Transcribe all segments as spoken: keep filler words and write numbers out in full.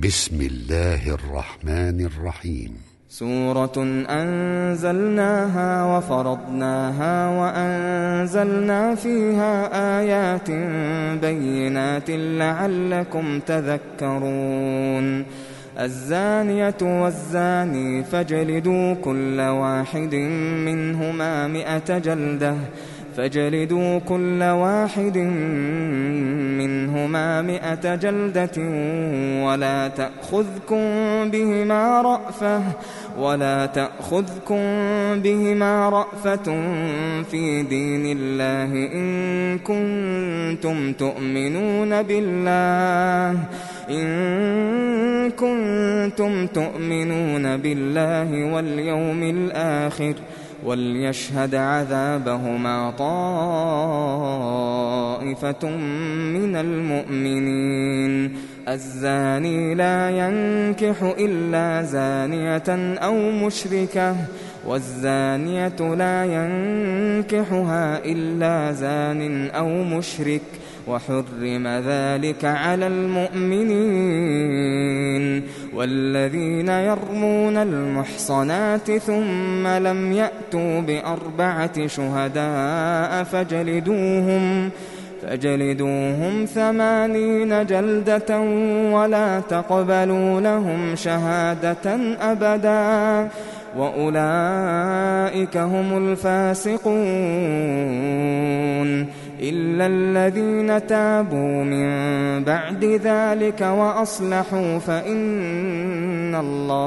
بسم الله الرحمن الرحيم. سورة أنزلناها وفرضناها وأنزلنا فيها آيات بينات لعلكم تذكرون. الزانية والزاني فاجلدوا كل واحد منهما مئة جلدة فاجلدوا كل واحد منهما مئة جلدة ولا تأخذكم بهما رأفة ولا تأخذكم بهما رأفة في دين الله إن كنتم تؤمنون بالله إن كنتم تؤمنون بالله واليوم الآخر وليشهد عذابهما طائفة من المؤمنين. الزاني لا ينكح إلا زانية أو مشركة والزانية لا ينكحها إلا زان أو مشرك وحرم ذلك على المؤمنين. والذين يرمون المحصنات ثم لم يأتوا بأربعة شهداء فاجلدوهم فاجلدوهم ثمانين جلدة ولا تقبلوا لهم شهادة أبدا وأولئك هم الفاسقون. إلا الذين تابوا من بعد ذلك وأصلحوا فإن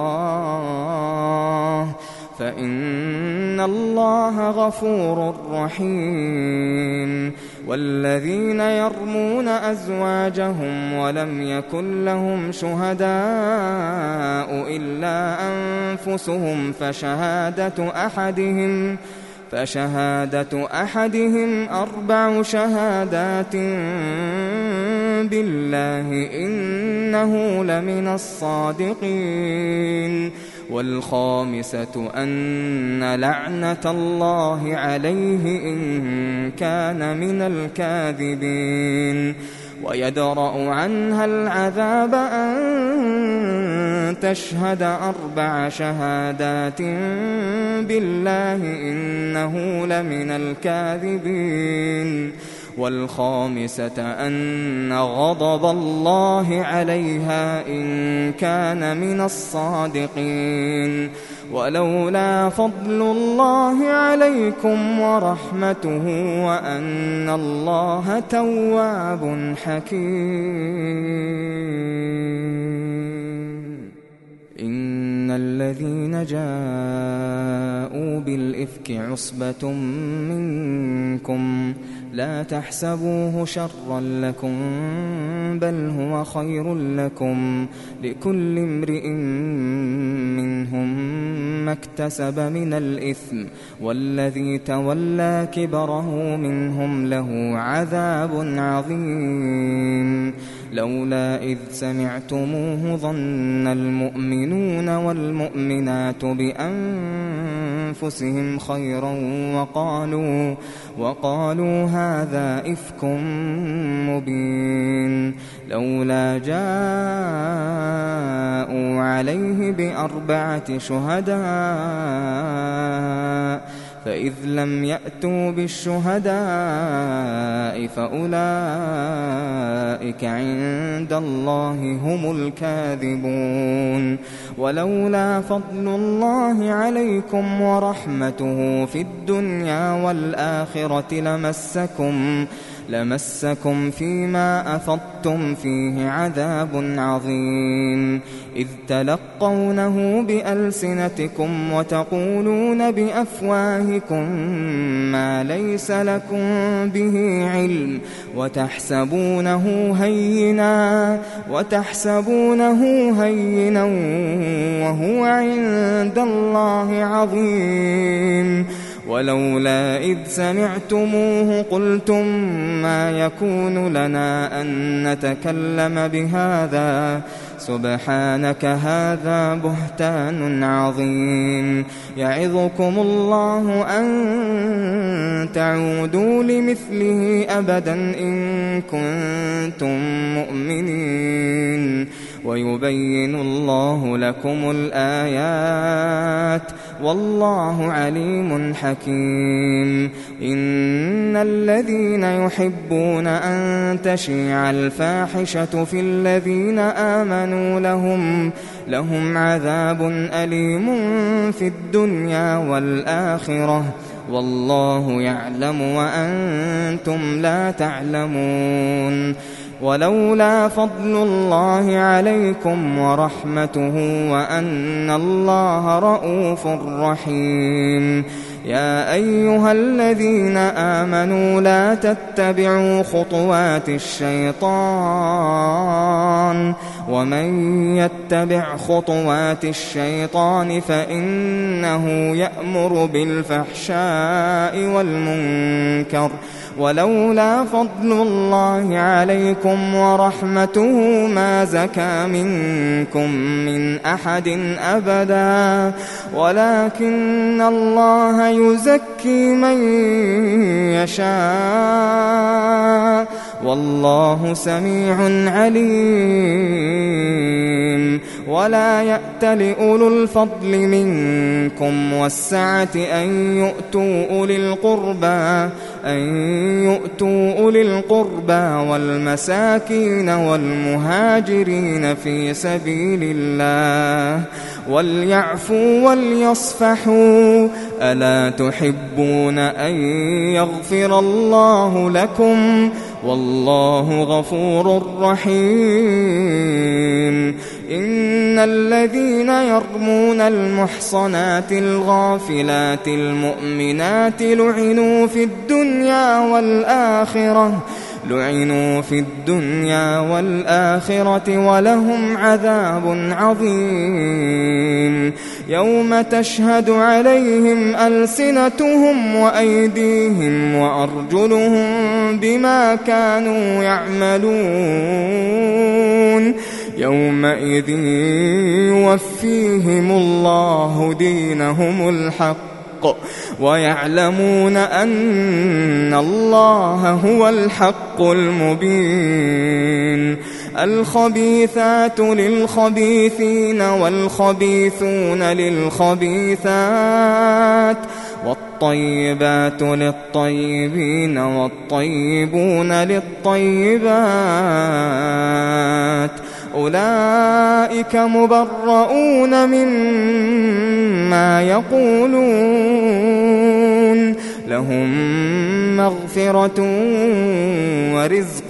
الله فإن الله غفور رحيم. والذين يرمون أزواجهم ولم يكن لهم شهداء إلا أنفسهم فشهادة أحدهم فشهادة أحدهم أربع شهادات بالله إنه لمن الصادقين. والخامسة أن لعنة الله عليه إن كان من الكاذبين. ويدرأ عنها العذاب أن تشهد أربع شهادات بالله إنه لمن الكاذبين. والخامسة أن غضب الله عليها إن كان من الصادقين. ولولا فضل الله عليكم ورحمته وأن الله تواب حكيم. إن الذين جاءوا بالإفك عصبة منكم لا تحسبوه شرا لكم بل هو خير لكم لكل امرئ منهم ما اكتسب من الإثم والذي تولى كبره منهم له عذاب عظيم. لولا إذ سمعتموه ظن المؤمنون والمؤمنات بأنفسهم خيرا وقالوا وقالوا هذا إفك مبين. لولا جاءوا عليه بأربعة شهداء فإذ لم يأتوا بالشهداء فأولئك عند الله هم الكاذبون. ولولا فضل الله عليكم ورحمته في الدنيا والآخرة لمسكم لمسكم فيما أفضتم فيه عذاب عظيم. إذ تلقونه بألسنتكم وتقولون بأفواهكم ما ليس لكم به علم وتحسبونه هينا وتحسبونه هينا وهو عند الله عظيم. ولولا إذ سمعتموه قلتم ما يكون لنا أن نتكلم بهذا سبحانك هذا بهتان عظيم. يعظكم الله أن تعودوا لمثله أبدا إن كنتم مؤمنين. ويبين الله لكم الآيات والله عليم حكيم. إن الذين يحبون أن تشيع الفاحشة في الذين آمنوا لهم لهم عذاب أليم في الدنيا والآخرة والله يعلم وأنتم لا تعلمون. ولولا فضل الله عليكم ورحمته وأن الله رءوف رحيم. يا أيها الذين آمنوا لا تتبعوا خطوات الشيطان ومن يتبع خطوات الشيطان فإنه يأمر بالفحشاء والمنكر. ولولا فضل الله عليكم ورحمته ما زكى منكم من أحد أبدا ولكن الله يزكي من يشاء والله سميع عليم. ولا يأتل أولو الفضل منكم والسعة أن يؤتوا أولي القربى أن يؤتوا أولي القربى والمساكين والمهاجرين في سبيل الله وليعفوا وليصفحوا ألا تحبون أن يغفر الله لكم والله غفور رحيم. إن الذين يرمون المحصنات الغافلات المؤمنات لعنوا في الدنيا والآخرة لعنوا في الدنيا والآخرة ولهم عذاب عظيم. يوم تشهد عليهم ألسنتهم وأيديهم وأرجلهم بما كانوا يعملون يومئذ يوفيهم الله دينهم الحق ويعلمون أن الله هو الحق المبين. الخبيثات للخبيثين والخبيثون للخبيثات والطيبات للطيبين والطيبون للطيبات أولئك مبرؤون مما يقولون لهم مغفرة ورزق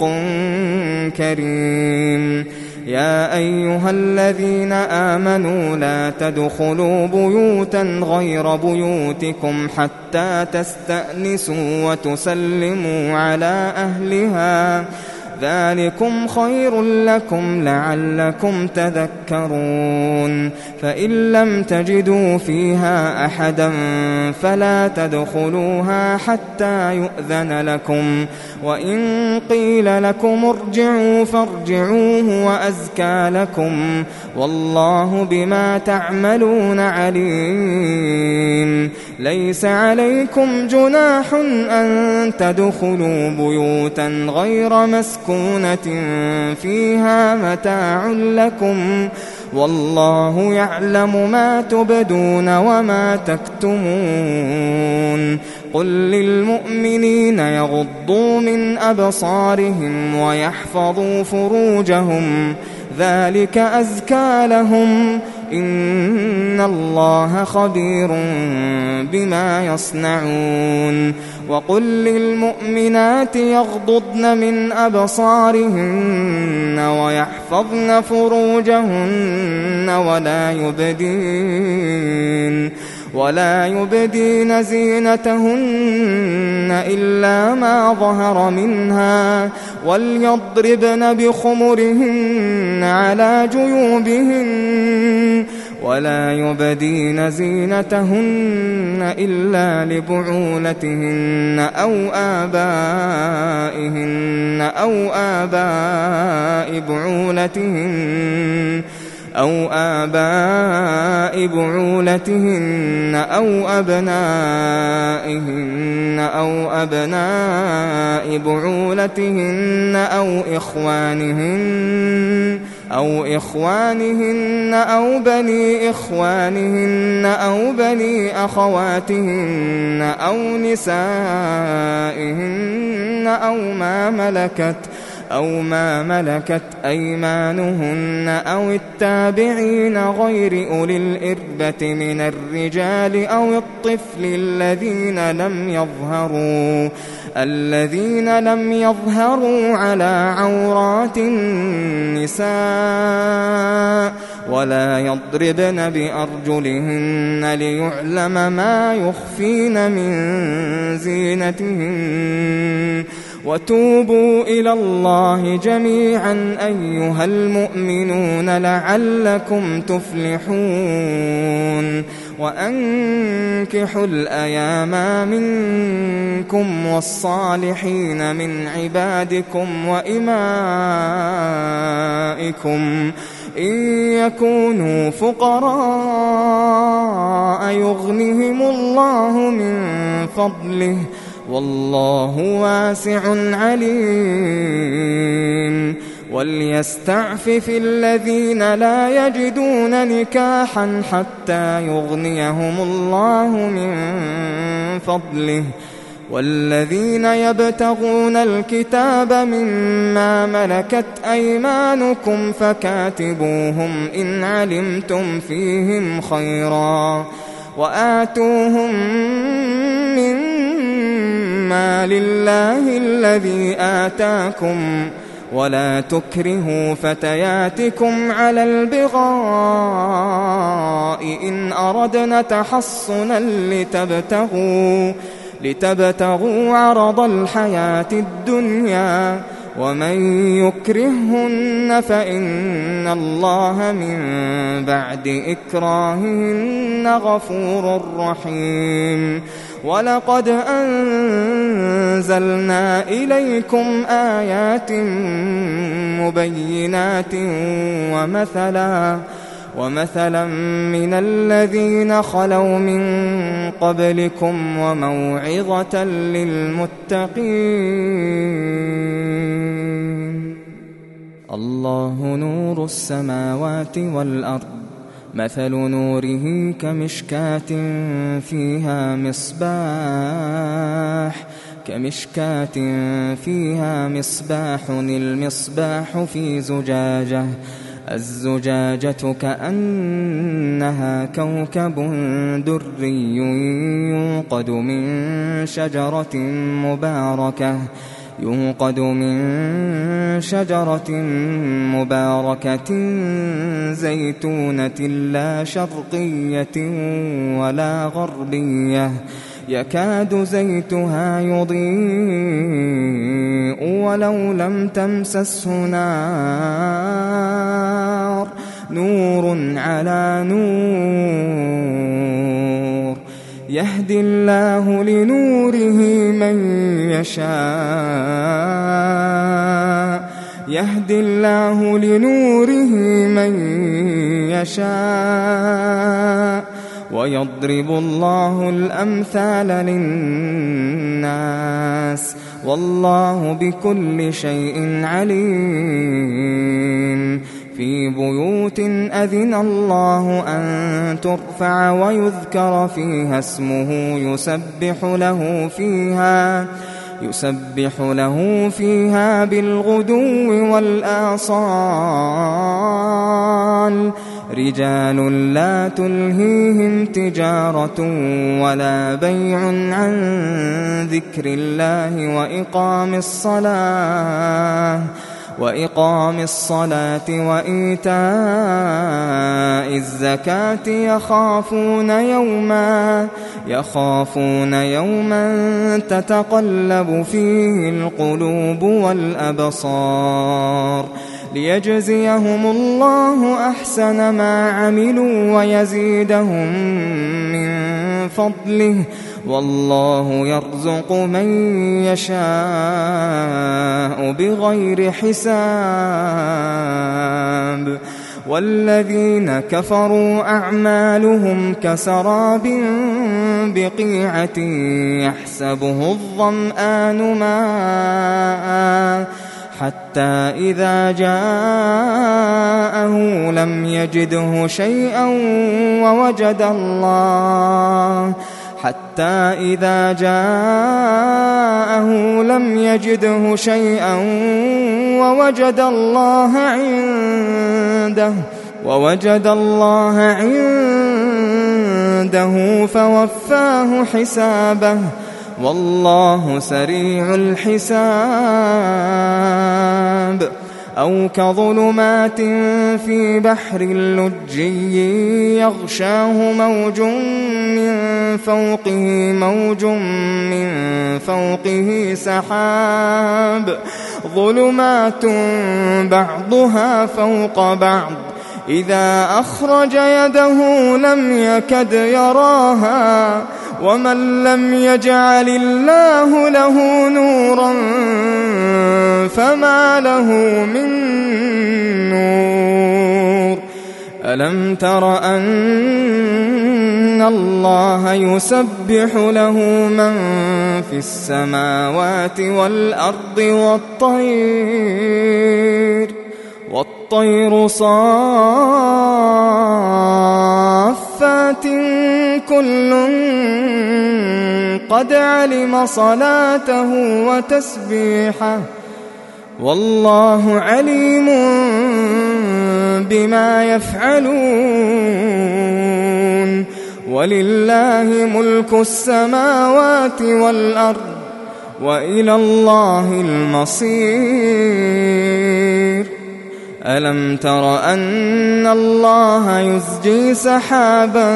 كريم. يا أيها الذين آمنوا لا تدخلوا بيوتا غير بيوتكم حتى تستأنسوا وتسلموا على أهلها ذلكم خير لكم لعلكم تذكرون. فإن لم تجدوا فيها أحدا فلا تدخلوها حتى يؤذن لكم وإن قيل لكم ارجعوا فارجعوا هو أزكى لكم والله بما تعملون عليم. ليس عليكم جناح أن تدخلوا بيوتا غير مسكونة فيها متاع لكم والله يعلم ما تبدون وما تكتمون. قل للمؤمنين يغضوا من أبصارهم ويحفظوا فروجهم ذلك أزكى لهم إن الله خبير بما يصنعون. وقل للمؤمنات يغضضن من أبصارهن ويحفظن فروجهن ولا يبدين ولا يبدين زينتهن إلا ما ظهر منها وليضربن بخمرهن على جيوبهن ولا يبدين زينتهن إلا لبعولتهن أو آبائهن أو آباء بعولتهن أو آباء بعولتهن أو أبنائهن أو أبناء بعولتهن أو إخوانهن أو إخوانهن أو بني إخوانهن أو بني أخواتهن أو نسائهن أو ما ملكت أو ما ملكت أيمانهن أو التابعين غير أولي الإربة من الرجال أو الطفل الذين لم يظهروا الذين لم يظهروا على عورات النساء ولا يضربن بأرجلهن ليعلم ما يخفين من زينتهن وتوبوا إلى الله جميعا أيها المؤمنون لعلكم تفلحون وأنكحوا الأيام منكم والصالحين من عبادكم وإمائكم إن يكونوا فقراء يغنهم الله من فضله والله واسع عليم وليستعفف الذين لا يجدون نكاحا حتى يغنيهم الله من فضله والذين يبتغون الكتاب مما ملكت أيمانكم فكاتبوهم إن علمتم فيهم خيرا وآتوهم مما لله الذي آتاكم ولا تكرهوا فتياتكم على البغاء إن أردنا تحصنا لتبتغوا لتبتغوا عرض الحياة الدنيا ومن يكرههن فإن الله من بعد إكراههن غفور رحيم ولقد أنزلنا إليكم آيات مبينات ومثلا ومثلا من الذين خلوا من قبلكم وموعظة للمتقين الله نور السماوات والأرض مثل نوره كمشكاة فيها مصباح كمشكاة فيها مصباح المصباح في زجاجة الزجاجة كأنها كوكب دري يوقد من شجرة مباركة يوقد من شجرة مباركة زيتونة لا شرقية ولا غربية يكاد زيتها يضيء ولو لم تمسسه نار نور على نور يهدي الله لنوره من يشاء يهدي الله لنوره من يشاء ويضرب الله الأمثال للناس والله بكل شيء عليم في بيوت أذن الله أن ترفع ويذكر فيها اسمه يسبح له فيها يسبح له فيها بالغدو والآصال رجال لا تلهيهم تجارة ولا بيع عن ذكر الله وإقام الصلاة وإقام الصلاة وإيتاء الزكاة يخافون يوما يخافون يوما تتقلب فيه القلوب والأبصار ليجزيهم الله أحسن ما عملوا ويزيدهم من فضله والله يرزق من يشاء بغير حساب والذين كفروا أعمالهم كسراب بقيعة يحسبه الظمآن ماء حتى إذا جاءه لم يجده شيئا ووجد الله حتى إذا جاءه لم يجده شيئا ووجد الله عنده ووجد الله عنده فوفاه حسابه والله سريع الحساب. أو كظلمات في بحر لجي يغشاه موج من فوقه موج من فوقه سحاب ظلمات بعضها فوق بعض إذا أخرج يده لم يكد يراها ومن لم يجعل الله له نورا فما له من نور. ألم تر أن الله يسبح له من في السماوات والأرض والطير والطير صافات كل قد علم صلاته وتسبيحه والله عليم بما يفعلون. ولله ملك السماوات والأرض وإلى الله المصير. ألم تر أن الله يزجي سحابا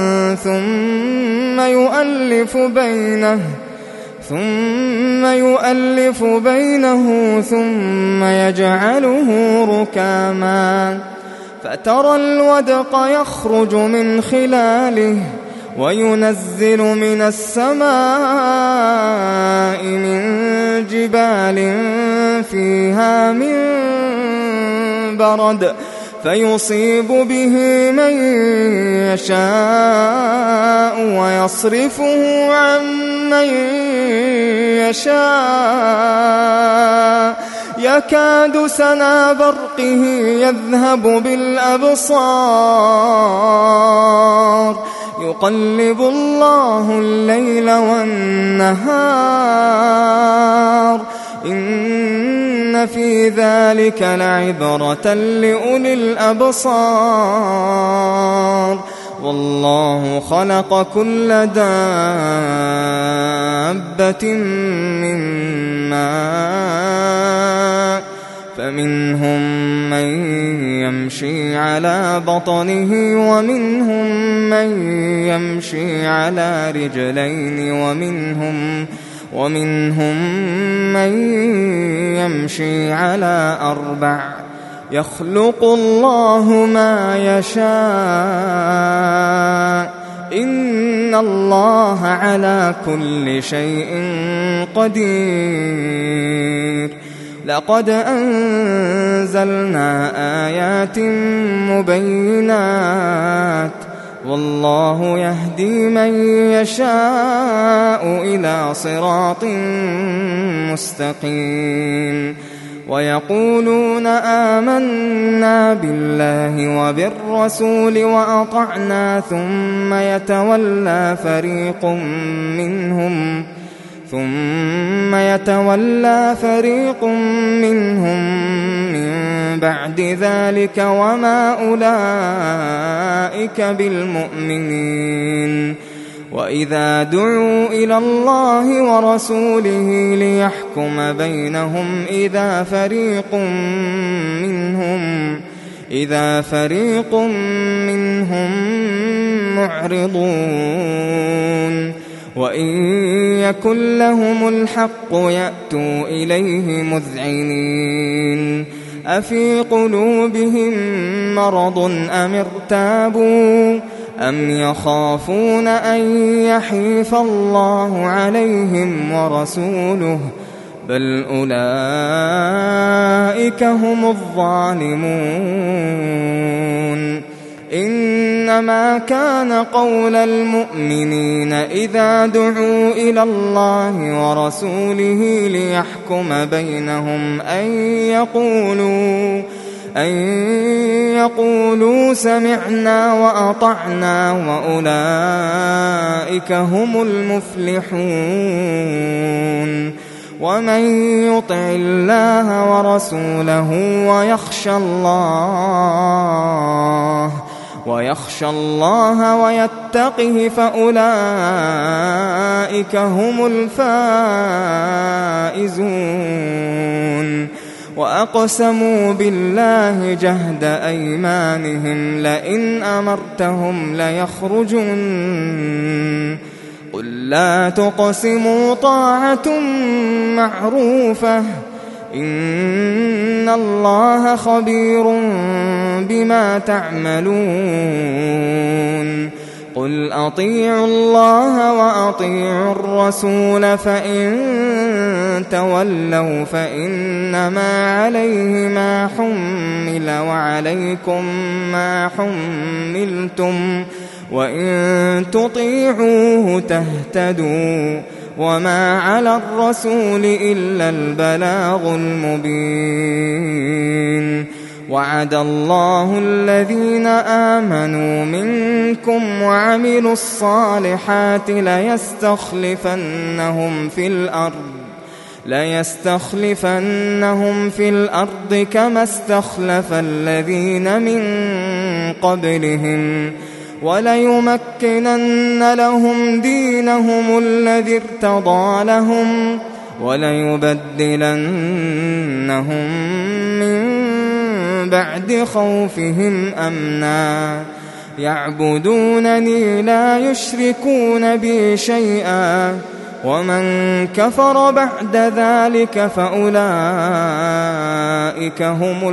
ثم يؤلف بينه ثم يؤلف بينه ثم يجعله ركاما فترى الودق يخرج من خلاله وينزل من السماء من جبال فيها من برد فيصيب به من يشاء ويصرفه عن من يشاء يكاد سنا برقه يذهب بالأبصار يقلب الله الليل والنهار إن في ذلك لعبرة لأولي الأبصار. والله خلق كل دابة من ماء فمنهم من يمشي على بطنه ومنهم من يمشي على رجلين ومنهم ومنهم من يمشي على أربع يخلق الله ما يشاء إن الله على كل شيء قدير. لقد أنزلنا آيات مبينات والله يهدي من يشاء إلى صراط مستقيم. ويقولون آمنا بالله وبالرسول وأطعنا ثم يتولى فريق منهم ثم يتولى فريق منهم من بعد ذلك وما أولئك بالمؤمنين. وإذا دعوا إلى الله ورسوله ليحكم بينهم إذا فريق منهم إذا فريق منهم معرضون وإن يكن لهم الحق يأتوا إليه مذعنين. أفي قلوبهم مرض أم ارتابوا أم يخافون أن يحيف الله عليهم ورسوله بل أولئك هم الظالمون. إن إنما كان قول المؤمنين إذا دعوا إلى الله ورسوله ليحكم بينهم أن يقولوا أن يقولوا سمعنا وأطعنا وأولئك هم المفلحون. ومن يطع الله ورسوله ويخشى الله ويخشى الله ويتقه فأولئك هم الفائزون. وأقسموا بالله جهد أيمانهم لئن أمرتهم ليخرجن قل لا تقسموا طاعة معروفة إن الله خبير بما تعملون. قل أطيعوا الله وأطيعوا الرسول فإن تولوا فإنما عليه ما حمل وعليكم ما حملتم وإن تطيعوه تهتدوا وما على الرسول إلا البلاغ المبين. وعد الله الذين آمنوا منكم وعملوا الصالحات ليستخلفنهم في الأرض ليستخلفنهم في الأرض كما استخلف الذين من قبلهم وليمكنن لهم دينهم الذي ارتضى لهم وليبدلنهم من بعد خوفهم أمنا يعبدونني لا يشركون بي شيئا ومن كفر بعد ذلك فأولئك هم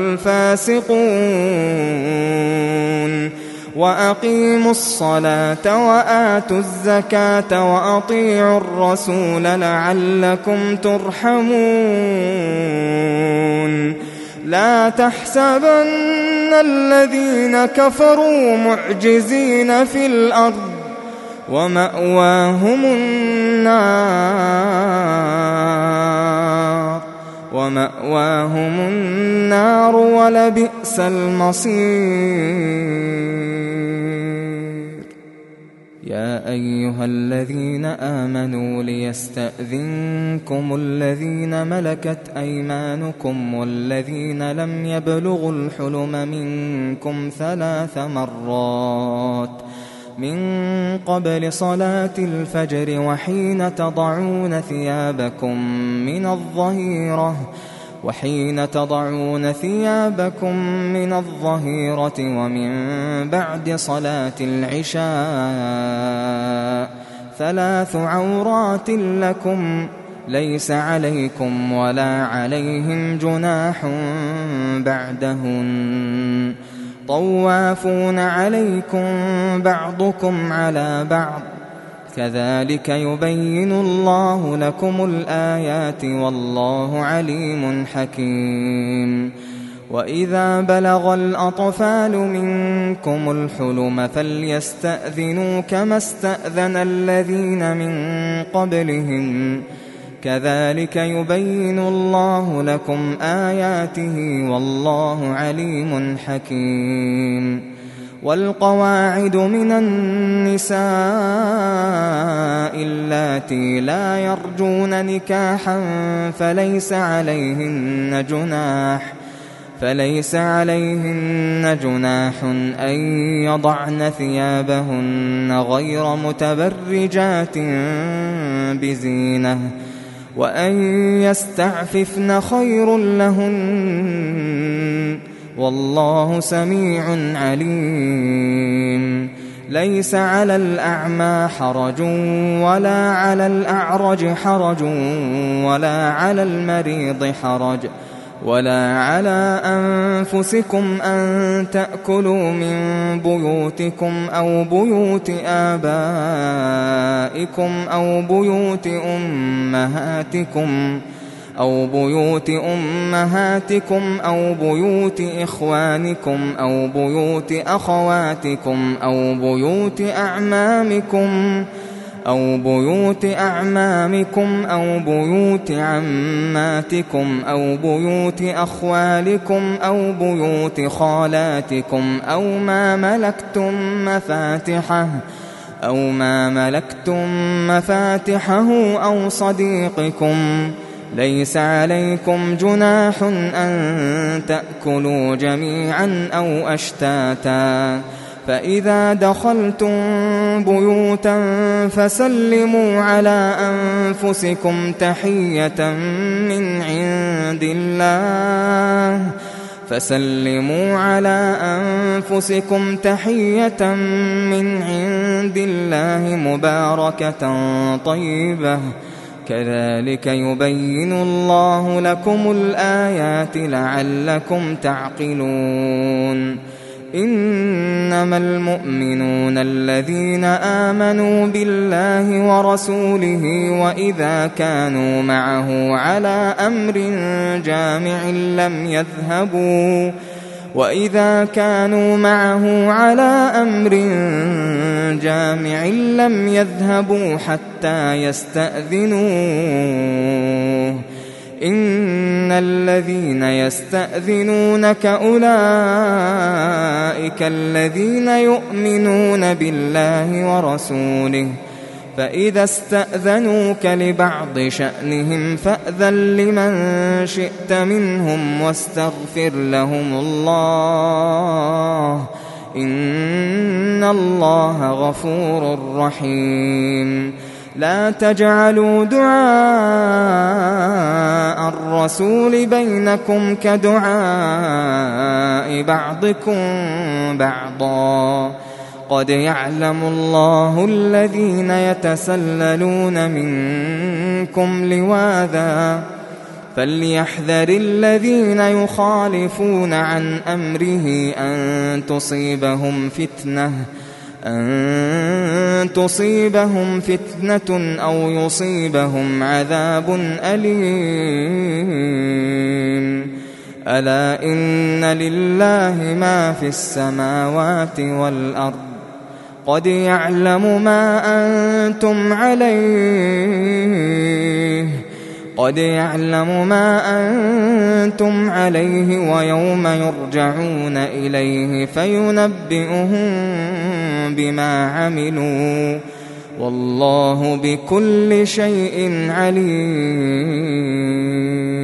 الفاسقون. وأقيموا الصلاة وآتوا الزكاة وأطيعوا الرسول لعلكم ترحمون. لا تحسبن الذين كفروا معجزين في الأرض ومأواهم النار ومأواهم النار ولبئس المصير. يا أيها الذين آمنوا ليستأذنكم الذين ملكت أيمانكم والذين لم يبلغوا الحلم منكم ثلاث مرات من قبل صلاة الفجر وحين تضعون ثيابكم من الظهيرة وحين تضعون ثيابكم من الظهيرة ومن بعد صلاة العشاء ثلاث عورات لكم ليس عليكم ولا عليهم جناح بعدهن طوافون عليكم بعضكم على بعض كذلك يبين الله لكم الآيات والله عليم حكيم. وإذا بلغ الأطفال منكم الحلم فليستأذنوا كما استأذن الذين من قبلهم كذلك يبين الله لكم آياته والله عليم حكيم. والقواعد من النساء اللاتي لا يرجون نكاحا فليس عليهن جناح فليس عليهن جناح أن يضعن ثيابهن غير متبرجات بزينة وأن يستعففن خير لهن والله سميع عليم. ليس على الأعمى حرج ولا على الأعرج حرج ولا على المريض حرج ولا على أنفسكم أن تأكلوا من بيوتكم أو بيوت آبائكم أو بيوت أمهاتكم أو بيوت أمهاتكم أو بيوت إخوانكم أو بيوت أخواتكم أو بيوت أعمامكم أو بيوت أعمامكم أو بيوت عماتكم أو بيوت أخوالكم أو بيوت خالاتكم أو ما ملكتم مفاتحه أو ما ملكتم مفاتحه أو صديقكم. ليس عليكم جناح أن تأكلوا جميعا أو أشتاتا، فإذا دخلتم بيوتا فسلموا على أنفسكم تحية من عند الله فسلموا على أنفسكم تحية من عند الله مباركة طيبة، كذلك يبين الله لكم الآيات لعلكم تعقلون. إنما المؤمنون الذين آمنوا بالله ورسوله وإذا كانوا معه على أمر جامع لم يذهبوا وإذا كانوا معه على أمر جامع لم يذهبوا حتى يستأذنوه. إن الذين يستأذنونك أولئك الذين يؤمنون بالله ورسوله، فإذا استأذنوك لبعض شأنهم فأذن لمن شئت منهم واستغفر لهم الله، إن الله غفور رحيم. لا تجعلوا دعاء الرسول بينكم كدعاء بعضكم بعضا، قد يعلم الله الذين يتسللون منكم لواذا، فليحذر الذين يخالفون عن أمره أن تصيبهم فتنة أن تصيبهم فتنة أو يصيبهم عذاب أليم. ألا إن لله ما في السماوات والأرض، قد يعلم ما أنتم عليه قد يعلم ما أنتم عليه ويوم يرجعون إليه فينبئهم بما عملوا، والله بكل شيء عليم.